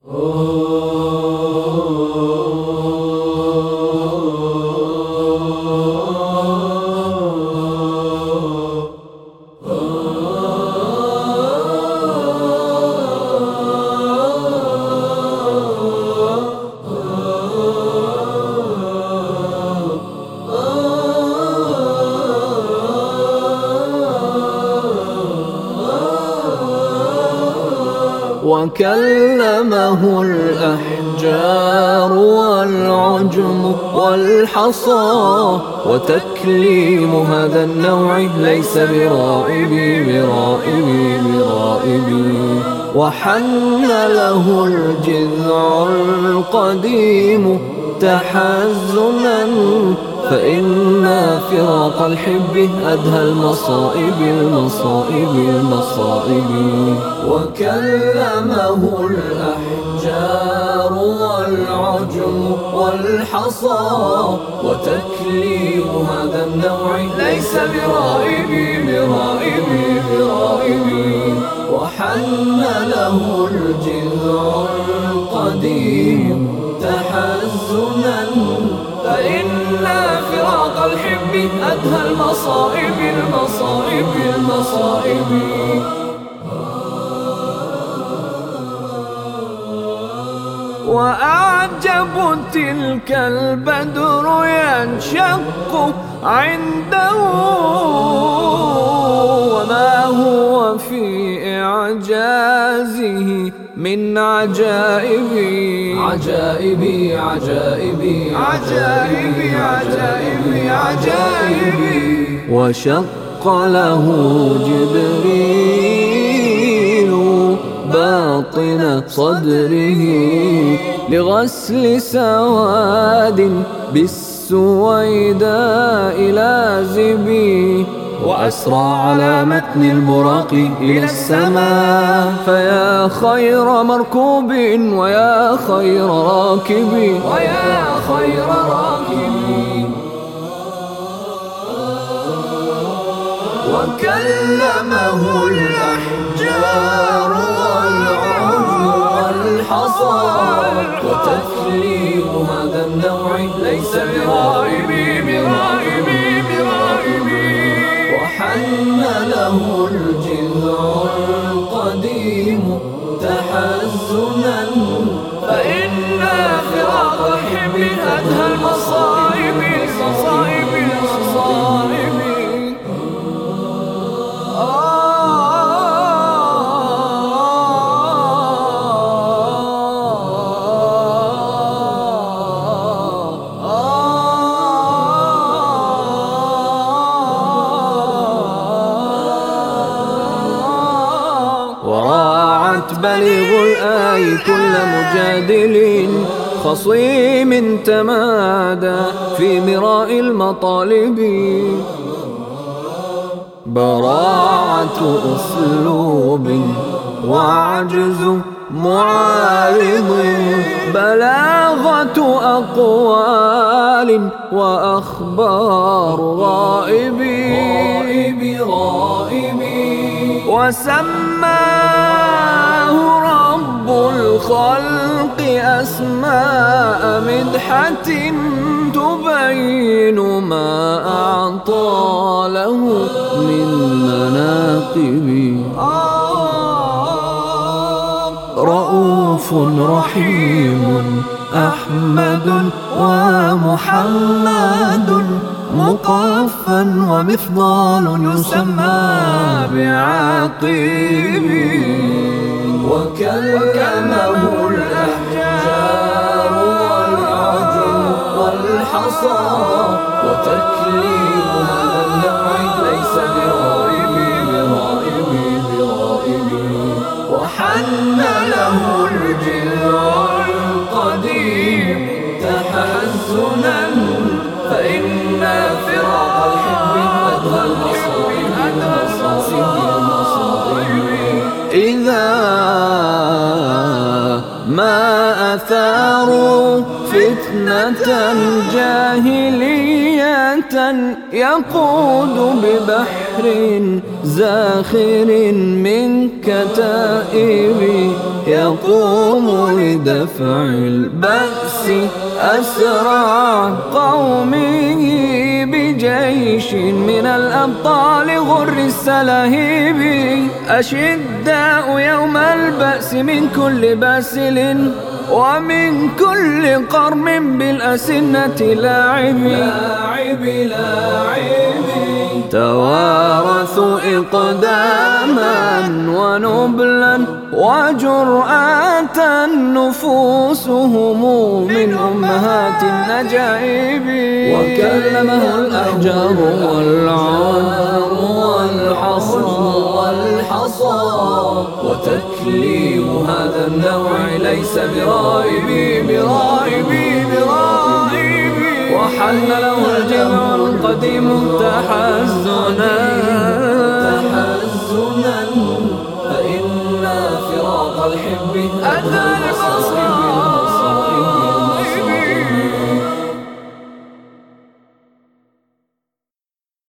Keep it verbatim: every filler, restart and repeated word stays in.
وكلمه الأحجار والعجم والحصى، وتكليم هذا النوع ليس برائبي برائبي برائبي. وحن له الجذع القديم تحزنا، فإن فراق الحب أدهى المصائب المصائب المصائب. وكلمه الأحجار والعجم والحصى، وتكليم هذا النوع ليس برائبي برائبي برائبي. وحن له الجذع القديم تحزنا، فإن فراق الحب أدهى المصائب المصائب المصائب. وأعجب تلك البدر ينشق عنده، وما هو في إعجازه من عجائبي عجائبي عجائبي عجائبي عجائبي عجائبي. وشق له جبريل باطن صدره لغسل سواد بالسويداء لازبي، وأسرى على متن البراق إلى السماء. فيا خير مركوب ويا خير راكب ويا خير راكب. وكلمه الأحجار والعجم والحصى، وتكليم هذا النوع ليس برائبي برائبي برائبي. وحن له الجذع القديم تحزنا، فإن فراق الحب أدهى المصائب المصائب المصائب. وراعت بلغ الآي كل مجادل خصيم تمادى في مراء المطالب. براعة أسلوب وعجز معارض، بلاغة أقوال وأخبار غائبي غائبي. وسماه رب الخلق أسماء مدحة تبين ما أعطى له من مناقب. رؤوف رحيم أحمد ومحمد، مقفا ومفضال يسمى بعاقب. وكلمه الأحجار والعجم والحصى، وتكليم هذا النوع ليس برائبي برائبي برائبي. وحن له الجذع القديم تحزنا، فإن فراق الحب أدهى المصائب المصائب المصائب. إذا ما أثاروا فتنة جاهلية يقود ببحر زاخر من كتائب، يقوم لدفع البأس أسرع قومه بجيش من الأبطال غر السلاهيب. أشداء يوم البأس من كل باسل ومن كل قرم بالأسنة لاعب، لاعب لاعب توارثوا إقداما ونبلا وجرأة نفوسهم من أمهات النجائب. وكلمه الأحجار والعار والحصى والحصى وتكليم هذا النوع ليس برائبي برائبي برائبي. وحن له الجمع القديم تحزنا تحزنا فإن فراق الحب أتى